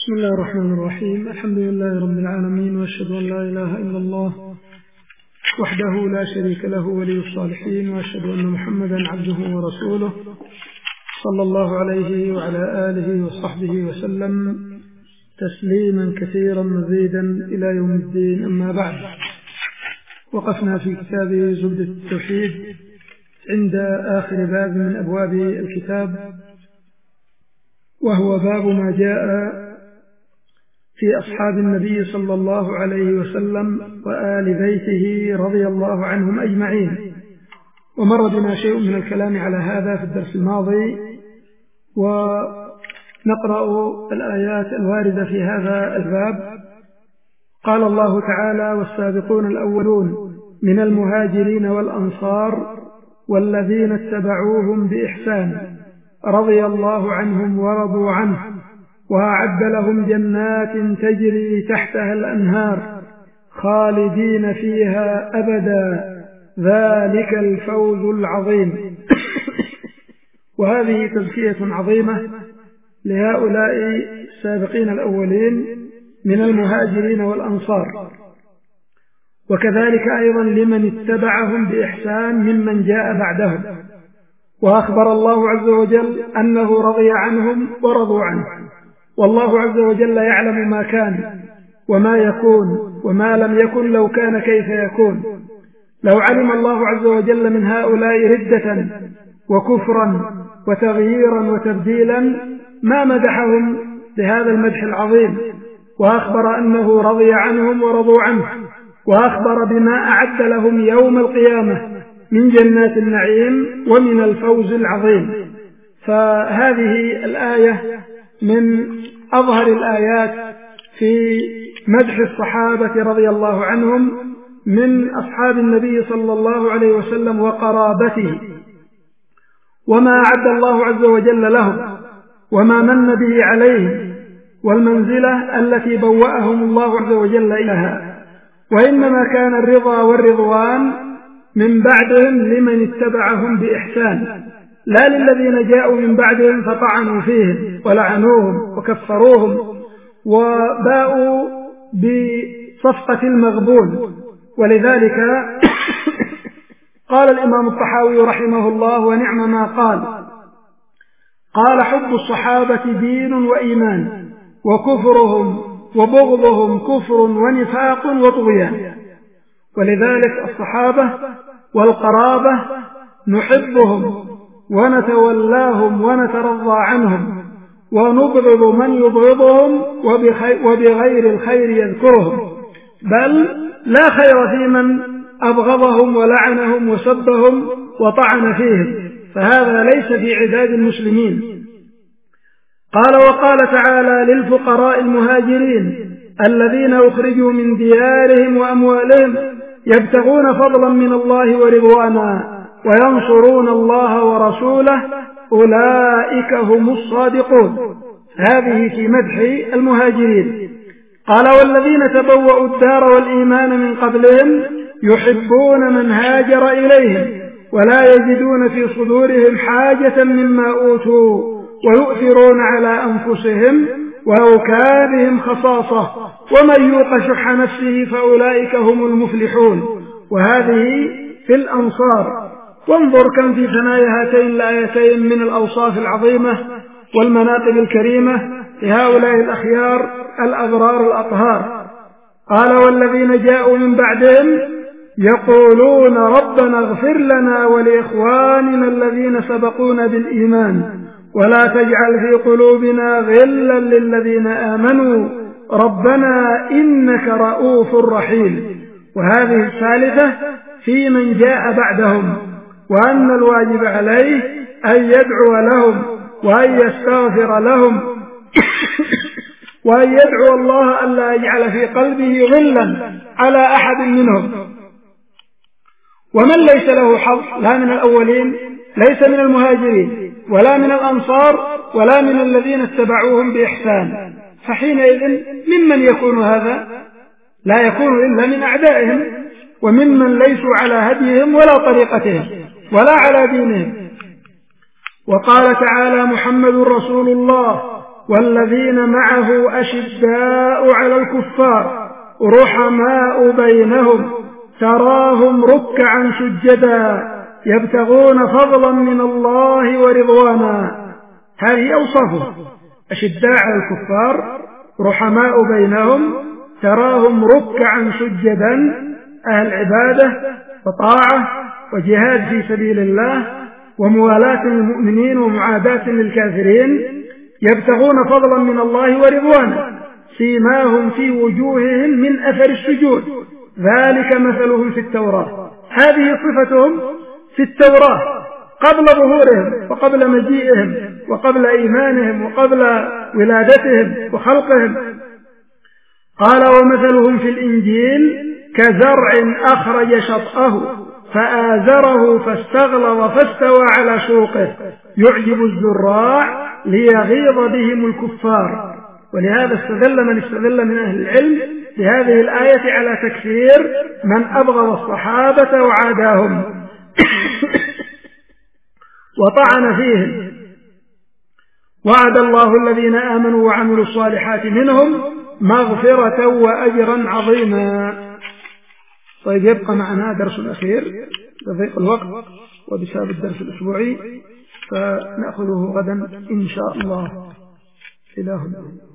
بسم الله الرحمن الرحيم. الحمد لله رب العالمين، وأشهد أن لا إله إلا الله وحده لا شريك له ولي الصالحين، وأشهد أن محمدا عبده ورسوله صلى الله عليه وعلى آله وصحبه وسلم تسليما كثيرا مزيدا إلى يوم الدين. أما بعد، وقفنا في كتاب زبدة التوحيد عند آخر باب من أبواب الكتاب، وهو باب ما جاء في أصحاب النبي صلى الله عليه وسلم وآل بيته رضي الله عنهم أجمعين. ومر بنا شيء من الكلام على هذا في الدرس الماضي، ونقرأ الآيات الواردة في هذا الباب. قال الله تعالى: والسابقون الأولون من المهاجرين والأنصار والذين اتبعوهم بإحسان رضي الله عنهم ورضوا عنه وأعد لهم جنات تجري تحتها الأنهار خالدين فيها أبدا ذلك الفوز العظيم. وهذه تزكية عظيمة لهؤلاء السابقين الأولين من المهاجرين والأنصار، وكذلك أيضا لمن اتبعهم بإحسان ممن جاء بعدهم. وأخبر الله عز وجل أنه رضي عنهم ورضوا عنه، والله عز وجل يعلم ما كان وما يكون وما لم يكن لو كان كيف يكون. لو علم الله عز وجل من هؤلاء ردة وكفرا وتغييرا وتبديلا ما مدحهم بهذا المدح العظيم، وأخبر أنه رضي عنهم ورضوا عنه، وأخبر بما أعد لهم يوم القيامة من جنات النعيم ومن الفوز العظيم. فهذه الآية من أظهر الآيات في مدح الصحابة رضي الله عنهم من أصحاب النبي صلى الله عليه وسلم وقرابته، وما أعد الله عز وجل لهم وما من به عليهم والمنزلة التي بوأهم الله عز وجل إليها. وإنما كان الرضا والرضوان من بعدهم لمن اتبعهم بإحسان، لا للذين جاءوا من بعدهم فطعنوا فيهم ولعنوهم وكفروهم وباءوا بصفقة المغبون. ولذلك قال الإمام الطحاوي رحمه الله ونعم ما قال: حب الصحابة دين وإيمان، وكفرهم وبغضهم كفر ونفاق وطغيان. ولذلك الصحابة والقرابة نحبهم ونتولاهم ونترضى عنهم، ونبغض من يبغضهم وبغير الخير يذكرهم، بل لا خير في من أبغضهم ولعنهم وسبهم وطعن فيهم، فهذا ليس في عداد المسلمين. قال: وقال تعالى: للفقراء المهاجرين الذين أخرجوا من ديارهم وأموالهم يبتغون فضلا من الله ورضوانا وينصرون الله ورسوله أولئك هم الصادقون. هذه في مدح المهاجرين. قال: والذين تبوأوا الدار والإيمان من قبلهم يحبون من هاجر إليهم ولا يجدون في صدورهم حاجة مما أوتوا ويؤثرون على أنفسهم ولو كان بهم خصاصة ومن يوق شح نفسه فأولئك هم المفلحون. وهذه في الأنصار. وانظر كم في ثنايا هاتين الآيتين من الأوصاف العظيمة والمناقب الكريمة لهؤلاء الأخيار الأبرار الأطهار. قال: والذين جاءوا من بعدهم يقولون ربنا اغفر لنا ولإخواننا الذين سبقونا بالإيمان ولا تجعل في قلوبنا غلا للذين آمنوا ربنا إنك رؤوف رحيم. وهذه الثالثة في من جاء بعدهم، وأن الواجب عليه أن يدعو لهم وأن يستغفر لهم وأن يدعو الله ألا يجعل في قلبه غلا على أحد منهم. ومن ليس له حظ لا من الأولين، ليس من المهاجرين ولا من الأنصار ولا من الذين اتبعوهم بإحسان، فحينئذ ممن يكون هذا؟ لا يكون إلا من أعدائهم وممن ليسوا على هديهم ولا طريقتهم ولا على دينهم. وقال تعالى: محمد رسول الله والذين معه أشداء على الكفار رحماء بينهم تراهم ركعا سجدا يبتغون فضلا من الله ورضوانا. هذه أوصافهم: أشداء على الكفار، رحماء بينهم، تراهم ركعا سجدا، أهل عبادة وطاعة وجهاد في سبيل الله وموالاة للمؤمنين ومعاداة للكافرين، يبتغون فضلا من الله ورضوانا، سيماهم في وجوههم من أثر السجود، ذلك مثلهم في التوراة. هذه صفتهم في التوراة قبل ظهورهم وقبل مجيئهم وقبل إيمانهم وقبل ولادتهم وخلقهم. قال: ومثلهم في الإنجيل كزرع أخرج شطأه فآزره فاستغلظ فاستوى على سوقه يعجب الزراع ليغيظ بهم الكفار. ولهذا استدل من أهل العلم بهذه الآية على تكفير من أبغض الصحابة وعاداهم وطعن فيهم. وعد الله الذين آمنوا وعملوا الصالحات منهم مغفرة وأجرا عظيما. طيب، يبقى معنا درس أخير لضيق الوقت وبسبب الدرس الأسبوعي، فنأخذه غدا إن شاء الله. إلهنا